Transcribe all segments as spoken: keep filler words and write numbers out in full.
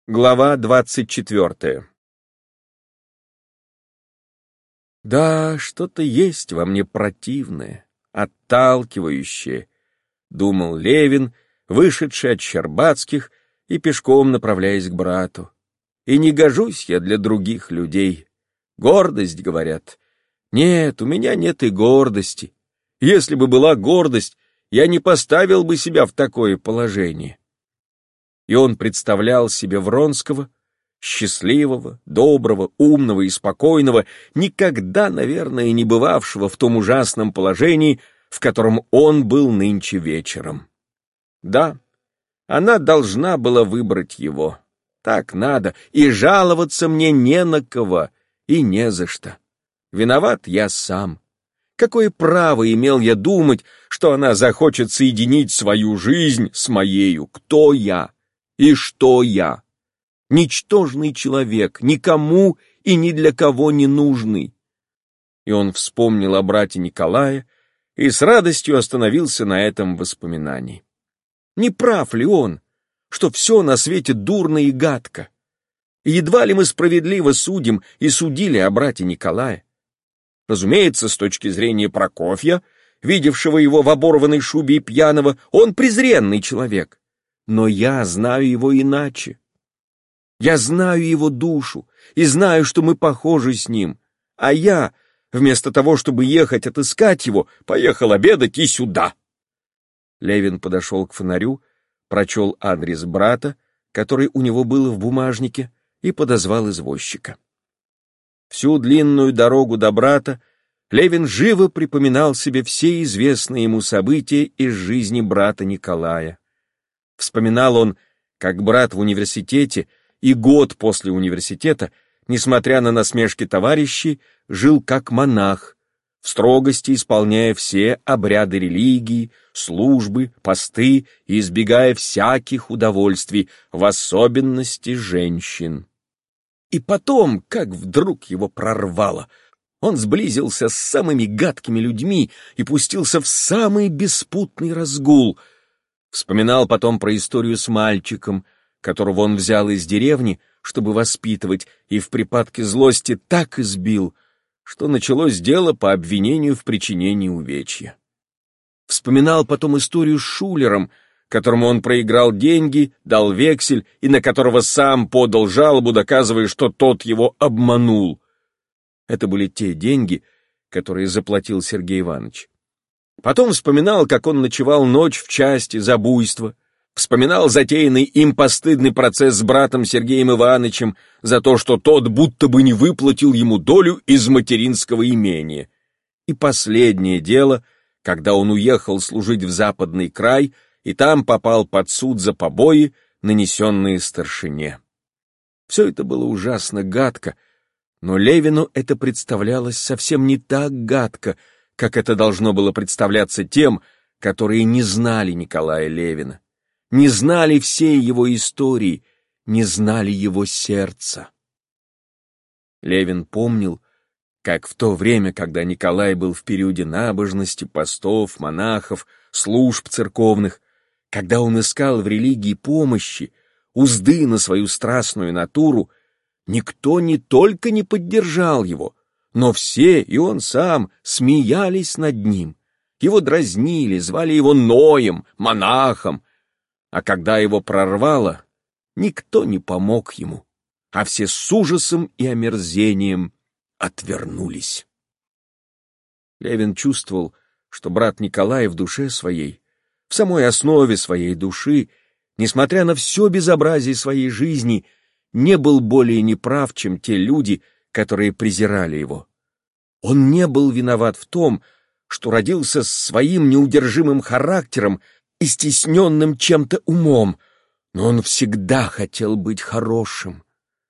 Глава двадцать четвертая. «Да, что-то есть во мне противное, отталкивающее», — думал Левин, вышедший от Щербацких и пешком направляясь к брату. «И не гожусь я для других людей. Гордость, говорят. Нет, у меня нет и гордости. Если бы была гордость, я не поставил бы себя в такое положение». И он представлял себе Вронского, счастливого, доброго, умного и спокойного, никогда, наверное, не бывавшего в том ужасном положении, в котором он был нынче вечером. Да, она должна была выбрать его. Так надо, и жаловаться мне не на кого и не за что. Виноват я сам. Какое право имел я думать, что она захочет соединить свою жизнь с моею? Кто я? И что я? Ничтожный человек, никому и ни для кого не нужный. И он вспомнил о брате Николае и с радостью остановился на этом воспоминании. Не прав ли он, что все на свете дурно и гадко? И едва ли мы справедливо судим и судили о брате Николае? Разумеется, с точки зрения Прокофья, видевшего его в оборванной шубе и пьяного, он презренный человек. Но я знаю его иначе. Я знаю его душу и знаю, что мы похожи с ним. А я, вместо того, чтобы ехать отыскать его, поехал обедать и сюда. Левин подошел к фонарю, прочел адрес брата, который у него был в бумажнике, и подозвал извозчика. Всю длинную дорогу до брата Левин живо припоминал себе все известные ему события из жизни брата Николая. Вспоминал он, как брат в университете и год после университета, несмотря на насмешки товарищей, жил как монах, в строгости исполняя все обряды религии, службы, посты и избегая всяких удовольствий, в особенности женщин. И потом, как вдруг его прорвало, он сблизился с самыми гадкими людьми и пустился в самый беспутный разгул. Вспоминал потом про историю с мальчиком, которого он взял из деревни, чтобы воспитывать, и в припадке злости так избил, что началось дело по обвинению в причинении увечья. Вспоминал потом историю с шулером, которому он проиграл деньги, дал вексель и на которого сам подал жалобу, доказывая, что тот его обманул. Это были те деньги, которые заплатил Сергей Иванович. Потом вспоминал, как он ночевал ночь в части за буйство, вспоминал затеянный им постыдный процесс с братом Сергеем Ивановичем за то, что тот будто бы не выплатил ему долю из материнского имения. И последнее дело, когда он уехал служить в Западный край и там попал под суд за побои, нанесенные старшине. Все это было ужасно гадко, но Левину это представлялось совсем не так гадко, как это должно было представляться тем, которые не знали Николая Левина, не знали всей его истории, не знали его сердца. Левин помнил, как в то время, когда Николай был в периоде набожности, постов, монахов, служб церковных, когда он искал в религии помощи, узды на свою страстную натуру, никто не только не поддержал его, но все, и он сам, смеялись над ним, его дразнили, звали его Ноем, монахом, а когда его прорвало, никто не помог ему, а все с ужасом и омерзением отвернулись. Левин чувствовал, что брат Николай в душе своей, в самой основе своей души, несмотря на все безобразие своей жизни, не был более неправ, чем те люди, которые презирали его. Он не был виноват в том, что родился с своим неудержимым характером и стесненным чем-то умом, но он всегда хотел быть хорошим.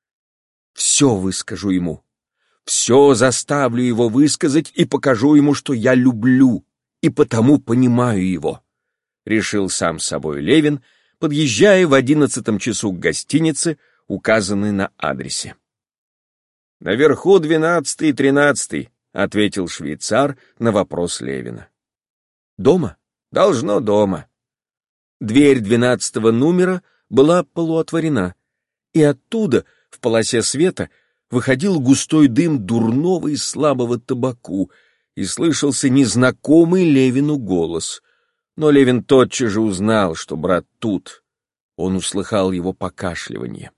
Все выскажу ему, все заставлю его высказать и покажу ему, что я люблю, и потому понимаю его, — решил сам собой Левин, подъезжая в одиннадцатом часу к гостинице, указанной на адресе. «Наверху двенадцатый и тринадцатый», — ответил швейцар на вопрос Левина. «Дома? Должно дома». Дверь двенадцатого номера была полуотворена, и оттуда, в полосе света, выходил густой дым дурного и слабого табаку, и слышался незнакомый Левину голос. Но Левин тотчас же узнал, что брат тут. Он услыхал его покашливание.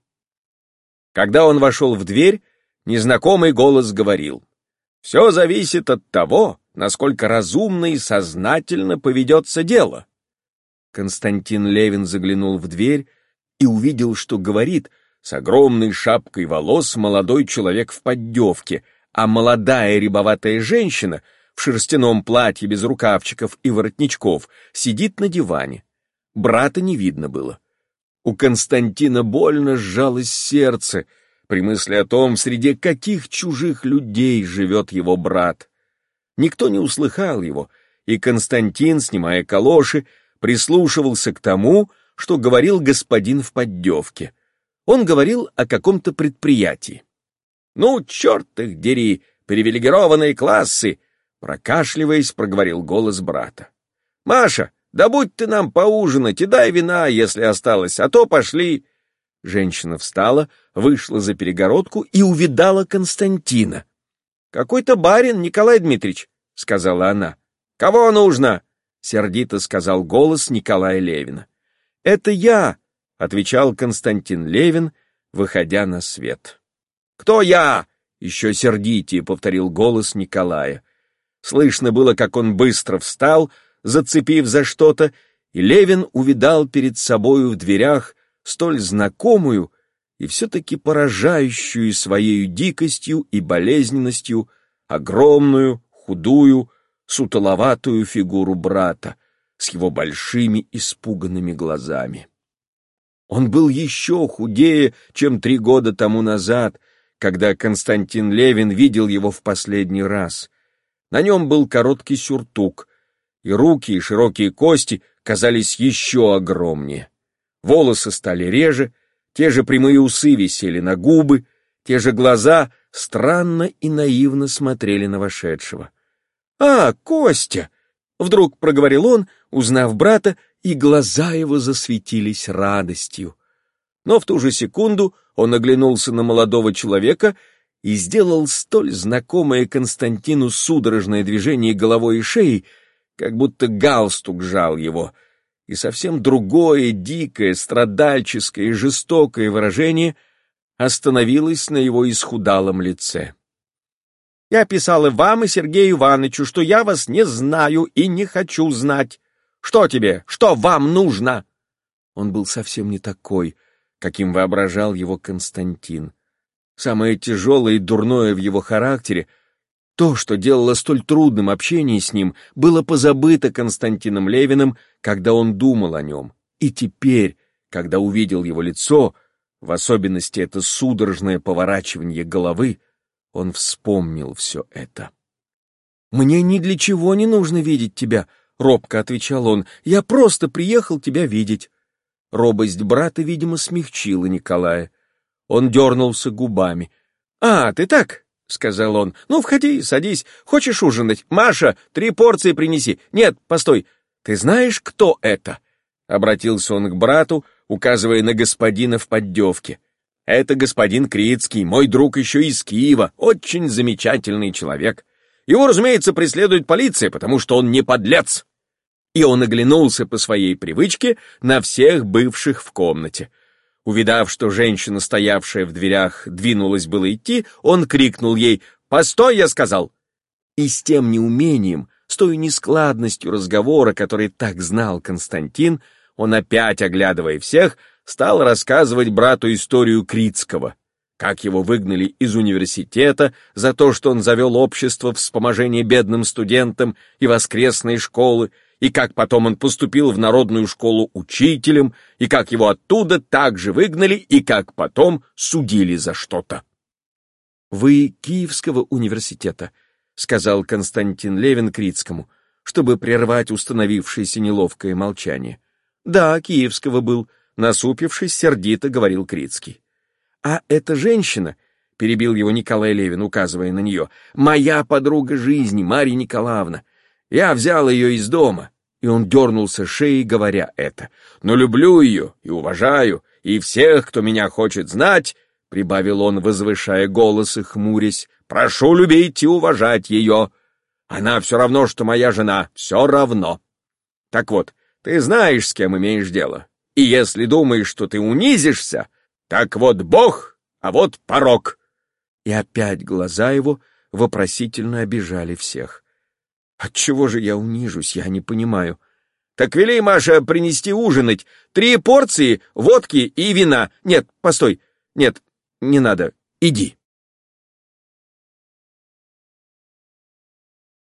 Когда он вошел в дверь, незнакомый голос говорил: «Все зависит от того, насколько разумно и сознательно поведется дело». Константин Левин заглянул в дверь и увидел, что говорит с огромной шапкой волос молодой человек в поддевке, а молодая рябоватая женщина в шерстяном платье без рукавчиков и воротничков сидит на диване. Брата не видно было. У Константина больно сжалось сердце при мысли о том, среди каких чужих людей живет его брат. Никто не услыхал его, и Константин, снимая калоши, прислушивался к тому, что говорил господин в поддевке. Он говорил о каком-то предприятии. «Ну, черт их дери, привилегированные классы!» Прокашливаясь, проговорил голос брата. «Маша, да будь ты нам поужинать и дай вина, если осталось, а то пошли». Женщина встала, вышла за перегородку и увидала Константина. «Какой-то барин, Николай Дмитриевич», — сказала она. «Кого нужно?» — сердито сказал голос Николая Левина. «Это я», — отвечал Константин Левин, выходя на свет. «Кто я?» — еще сердитее повторил голос Николая. Слышно было, как он быстро встал, зацепив за что-то, и Левин увидал перед собою в дверях столь знакомую и все-таки поражающую своей дикостью и болезненностью огромную, худую, сутуловатую фигуру брата с его большими испуганными глазами. Он был еще худее, чем три года тому назад, когда Константин Левин видел его в последний раз. На нем был короткий сюртук, и руки и широкие кости казались еще огромнее. Волосы стали реже, те же прямые усы висели на губы, те же глаза странно и наивно смотрели на вошедшего. «А, Костя!» — вдруг проговорил он, узнав брата, и глаза его засветились радостью. Но в ту же секунду он оглянулся на молодого человека и сделал столь знакомое Константину судорожное движение головой и шеей, как будто галстук жал его, и совсем другое, дикое, страдальческое и жестокое выражение остановилось на его исхудалом лице. «Я писал и вам, и Сергею Ивановичу, что я вас не знаю и не хочу знать. Что тебе? Что вам нужно?» Он был совсем не такой, каким воображал его Константин. Самое тяжелое и дурное в его характере, то, что делало столь трудным общение с ним, было позабыто Константином Левиным, когда он думал о нем. И теперь, когда увидел его лицо, в особенности это судорожное поворачивание головы, он вспомнил все это. «Мне ни для чего не нужно видеть тебя», — робко отвечал он. «Я просто приехал тебя видеть». Робость брата, видимо, смягчила Николая. Он дернулся губами. «А, ты так?» — сказал он. «Ну, входи, садись. Хочешь ужинать? Маша, три порции принеси. Нет, постой. Ты знаешь, кто это?» Обратился он к брату, указывая на господина в поддевке. «Это господин Крицкий, мой друг еще из Киева, очень замечательный человек. Его, разумеется, преследует полиция, потому что он не подлец». И он оглянулся по своей привычке на всех бывших в комнате. Увидав, что женщина, стоявшая в дверях, двинулась было идти, он крикнул ей: «Постой!» — я сказал. И с тем неумением, с той нескладностью разговора, который так знал Константин, он опять, оглядывая всех, стал рассказывать брату историю Крицкого, как его выгнали из университета за то, что он завел общество вспоможения бедным студентам и воскресные школы, и как потом он поступил в народную школу учителем, и как его оттуда также выгнали, и как потом судили за что-то. «Вы Киевского университета», — сказал Константин Левин Крицкому, чтобы прервать установившееся неловкое молчание. «Да, Киевского был», — насупившись, сердито говорил Крицкий. «А эта женщина», — перебил его Николай Левин, указывая на нее, — «моя подруга жизни, Марья Николаевна. Я взял ее из дома». И он дернулся шеей, говоря это. «Но люблю ее и уважаю, и всех, кто меня хочет знать, — прибавил он, возвышая голос и хмурясь, — прошу любить и уважать ее. Она все равно, что моя жена, все равно. Так вот, ты знаешь, с кем имеешь дело, и если думаешь, что ты унизишься, так вот Бог, а вот порок. И опять глаза его вопросительно обижали всех. Отчего же я унижусь, я не понимаю. Так вели, Маша, принести ужинать. Три порции водки и вина. Нет, постой, нет, не надо, иди.